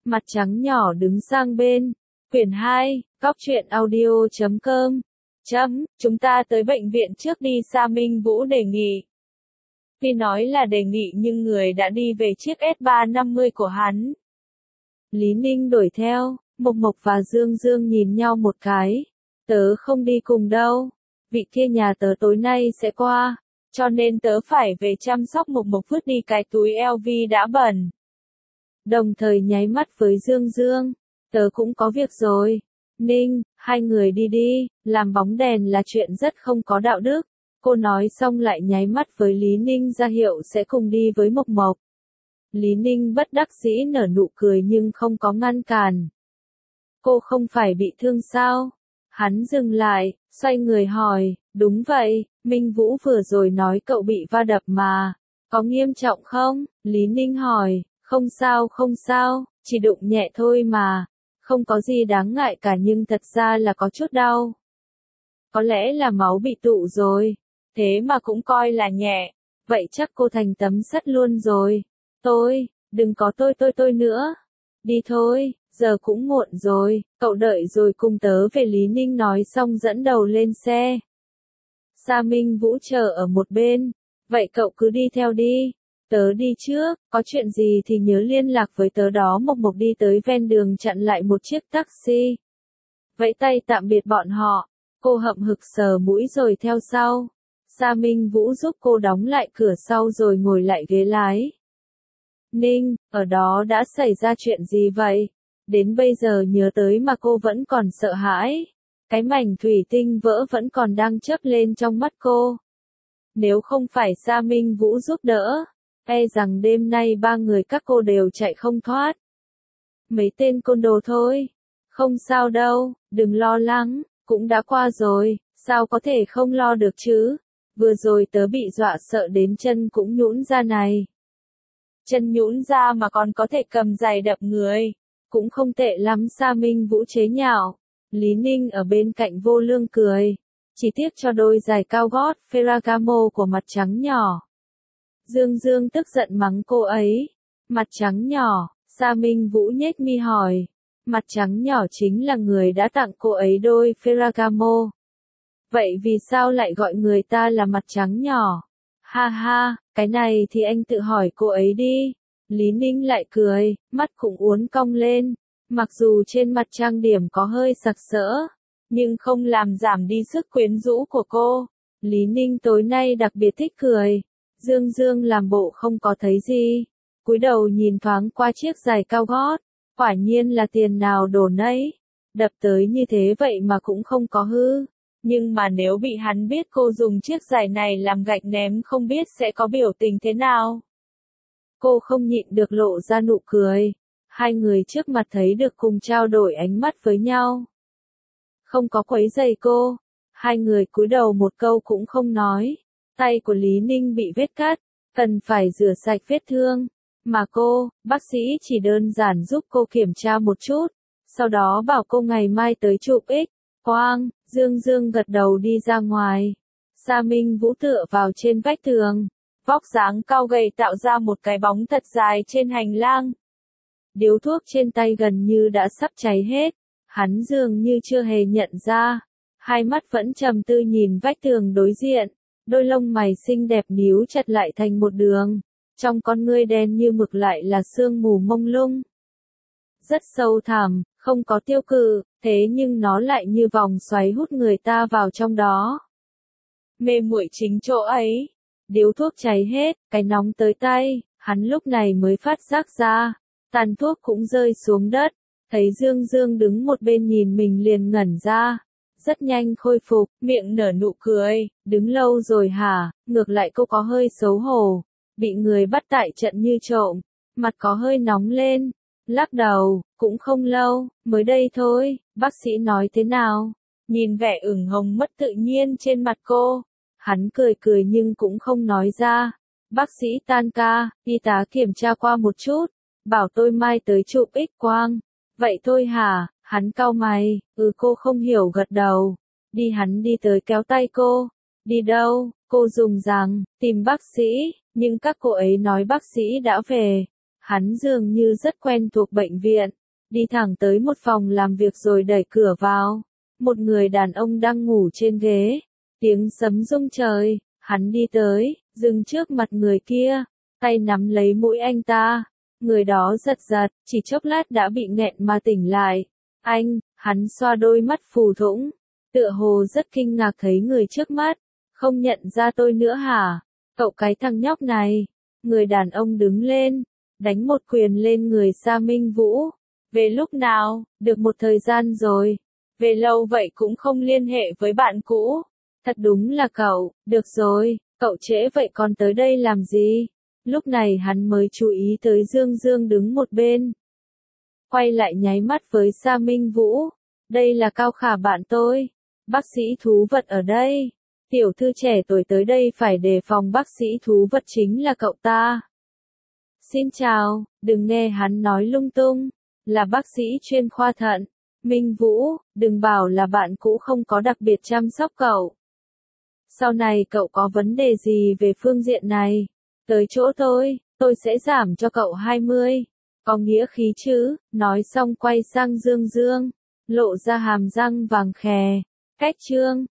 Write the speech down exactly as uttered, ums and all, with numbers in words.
Mặt trắng nhỏ đứng sang bên. Quyển hai, góc truyện audio chấm com. Chấm, chúng ta tới bệnh viện trước đi. Sa Minh Vũ đề nghị. Tuy nói là đề nghị nhưng người đã đi về chiếc S ba năm mươi của hắn. Lý Ninh đuổi theo, Mộc Mộc và Dương Dương nhìn nhau một cái. Tớ không đi cùng đâu. Vị kia nhà tớ tối nay sẽ qua, cho nên tớ phải về chăm sóc Mộc Mộc vứt đi cái túi L V đã bẩn. Đồng thời nháy mắt với Dương Dương. Tớ cũng có việc rồi. Ninh, hai người đi đi, làm bóng đèn là chuyện rất không có đạo đức. Cô nói xong lại nháy mắt với Lý Ninh ra hiệu sẽ cùng đi với Mộc Mộc. Lý Ninh bất đắc dĩ nở nụ cười nhưng không có ngăn cản. Cô không phải bị thương sao? Hắn dừng lại, xoay người hỏi, đúng vậy, Minh Vũ vừa rồi nói cậu bị va đập mà. Có nghiêm trọng không? Lý Ninh hỏi, không sao không sao, chỉ đụng nhẹ thôi mà. Không có gì đáng ngại cả nhưng thật ra là có chút đau. Có lẽ là máu bị tụ rồi. Thế mà cũng coi là nhẹ. Vậy chắc cô thành tấm sắt luôn rồi. Tôi, đừng có tôi tôi tôi nữa. Đi thôi, giờ cũng muộn rồi, cậu đợi rồi cùng tớ về. Lý Ninh nói xong dẫn đầu lên xe. Sa Minh Vũ chờ ở một bên. Vậy cậu cứ đi theo đi. Tớ đi trước, có chuyện gì thì nhớ liên lạc với tớ đó. Mộc Mộc đi tới ven đường chặn lại một chiếc taxi. Vẫy tay tạm biệt bọn họ. Cô hậm hực sờ mũi rồi theo sau. Sa Minh Vũ giúp cô đóng lại cửa sau rồi ngồi lại ghế lái. Ninh, ở đó đã xảy ra chuyện gì vậy? Đến bây giờ nhớ tới mà cô vẫn còn sợ hãi. Cái mảnh thủy tinh vỡ vẫn còn đang chớp lên trong mắt cô. Nếu không phải Sa Minh Vũ giúp đỡ, e rằng đêm nay ba người các cô đều chạy không thoát. Mấy tên côn đồ thôi. Không sao đâu, đừng lo lắng, cũng đã qua rồi, sao có thể không lo được chứ? Vừa rồi tớ bị dọa sợ đến chân cũng nhũn ra này. Chân nhũn ra mà còn có thể cầm giày đập người. Cũng không tệ lắm. Sa Minh Vũ chế nhạo. Lý Ninh ở bên cạnh vô lương cười. Chỉ tiếc cho đôi giày cao gót Ferragamo của mặt trắng nhỏ. Dương Dương tức giận mắng cô ấy. Mặt trắng nhỏ, Sa Minh Vũ nhếch mi hỏi. Mặt trắng nhỏ chính là người đã tặng cô ấy đôi Ferragamo. Vậy vì sao lại gọi người ta là mặt trắng nhỏ? Ha ha, cái này thì anh tự hỏi cô ấy đi. Lý Ninh lại cười, mắt cũng uốn cong lên. Mặc dù trên mặt trang điểm có hơi sặc sỡ, nhưng không làm giảm đi sức quyến rũ của cô. Lý Ninh tối nay đặc biệt thích cười. Dương Dương làm bộ không có thấy gì. Cúi đầu nhìn thoáng qua chiếc giày cao gót. Quả nhiên là tiền nào đổ nấy. Đập tới như thế vậy mà cũng không có hư. Nhưng mà nếu bị hắn biết cô dùng chiếc giày này làm gạch ném không biết sẽ có biểu tình thế nào. Cô không nhịn được lộ ra nụ cười. Hai người trước mặt thấy được cùng trao đổi ánh mắt với nhau. Không có quấy rầy cô. Hai người cúi đầu một câu cũng không nói. Tay của Lý Ninh bị vết cắt, cần phải rửa sạch vết thương. Mà cô, bác sĩ chỉ đơn giản giúp cô kiểm tra một chút. Sau đó bảo cô ngày mai tới chụp X. Quang, Dương Dương gật đầu đi ra ngoài. Sa Minh Vũ tựa vào trên vách tường. Vóc dáng cao gầy tạo ra một cái bóng thật dài trên hành lang. Điếu thuốc trên tay gần như đã sắp cháy hết. Hắn dường như chưa hề nhận ra. Hai mắt vẫn trầm tư nhìn vách tường đối diện. Đôi lông mày xinh đẹp nhíu chặt lại thành một đường. Trong con ngươi đen như mực lại là sương mù mông lung. Rất sâu thẳm, không có tiêu cự, thế nhưng nó lại như vòng xoáy hút người ta vào trong đó. Mê muội chính chỗ ấy. Điếu thuốc cháy hết, cái nóng tới tay, hắn lúc này mới phát giác ra. Tàn thuốc cũng rơi xuống đất. Thấy Dương Dương đứng một bên nhìn mình liền ngẩn ra. Rất nhanh khôi phục, miệng nở nụ cười. Đứng lâu rồi hả? Ngược lại cô có hơi xấu hổ. Bị người bắt tại trận như trộm. Mặt có hơi nóng lên. Lắc đầu, cũng không lâu, mới đây thôi. Bác sĩ nói thế nào? Nhìn vẻ ửng hồng mất tự nhiên trên mặt cô. Hắn cười cười nhưng cũng không nói ra. Bác sĩ tan ca, y tá kiểm tra qua một chút. Bảo tôi mai tới chụp X quang. Vậy thôi hả? Hắn cau mày. Ừ, cô không hiểu gật đầu. Đi. Hắn đi tới kéo tay cô. Đi đâu? Cô dùng rằng, tìm bác sĩ. Nhưng các cô ấy nói bác sĩ đã về. Hắn dường như rất quen thuộc bệnh viện, đi thẳng tới một phòng làm việc rồi đẩy cửa vào. Một người đàn ông đang ngủ trên ghế, tiếng sấm rung trời, hắn đi tới, dừng trước mặt người kia, tay nắm lấy mũi anh ta. Người đó giật giật, chỉ chốc lát đã bị nghẹn mà tỉnh lại. Anh, hắn xoa đôi mắt phù thủng, tựa hồ rất kinh ngạc thấy người trước mắt. Không nhận ra tôi nữa hả? Cậu cái thằng nhóc này. Người đàn ông đứng lên, đánh một quyền lên người Sa Minh Vũ. Về lúc nào? Được một thời gian rồi. Về lâu vậy cũng không liên hệ với bạn cũ. Thật đúng là cậu. Được rồi, cậu trễ vậy còn tới đây làm gì? Lúc này hắn mới chú ý tới Dương Dương đứng một bên. Quay lại nháy mắt với Sa Minh Vũ. Đây là Cao Khả bạn tôi. Bác sĩ thú vật ở đây. Tiểu thư trẻ tuổi tới đây phải đề phòng bác sĩ thú vật chính là cậu ta. Xin chào, đừng nghe hắn nói lung tung. Là bác sĩ chuyên khoa thận. Minh Vũ, đừng bảo là bạn cũ không có đặc biệt chăm sóc cậu. Sau này cậu có vấn đề gì về phương diện này? Tới chỗ tôi, tôi sẽ giảm cho cậu hai mươi. Có nghĩa khí chứ, nói xong quay sang Dương Dương, lộ ra hàm răng vàng khè. Cách chương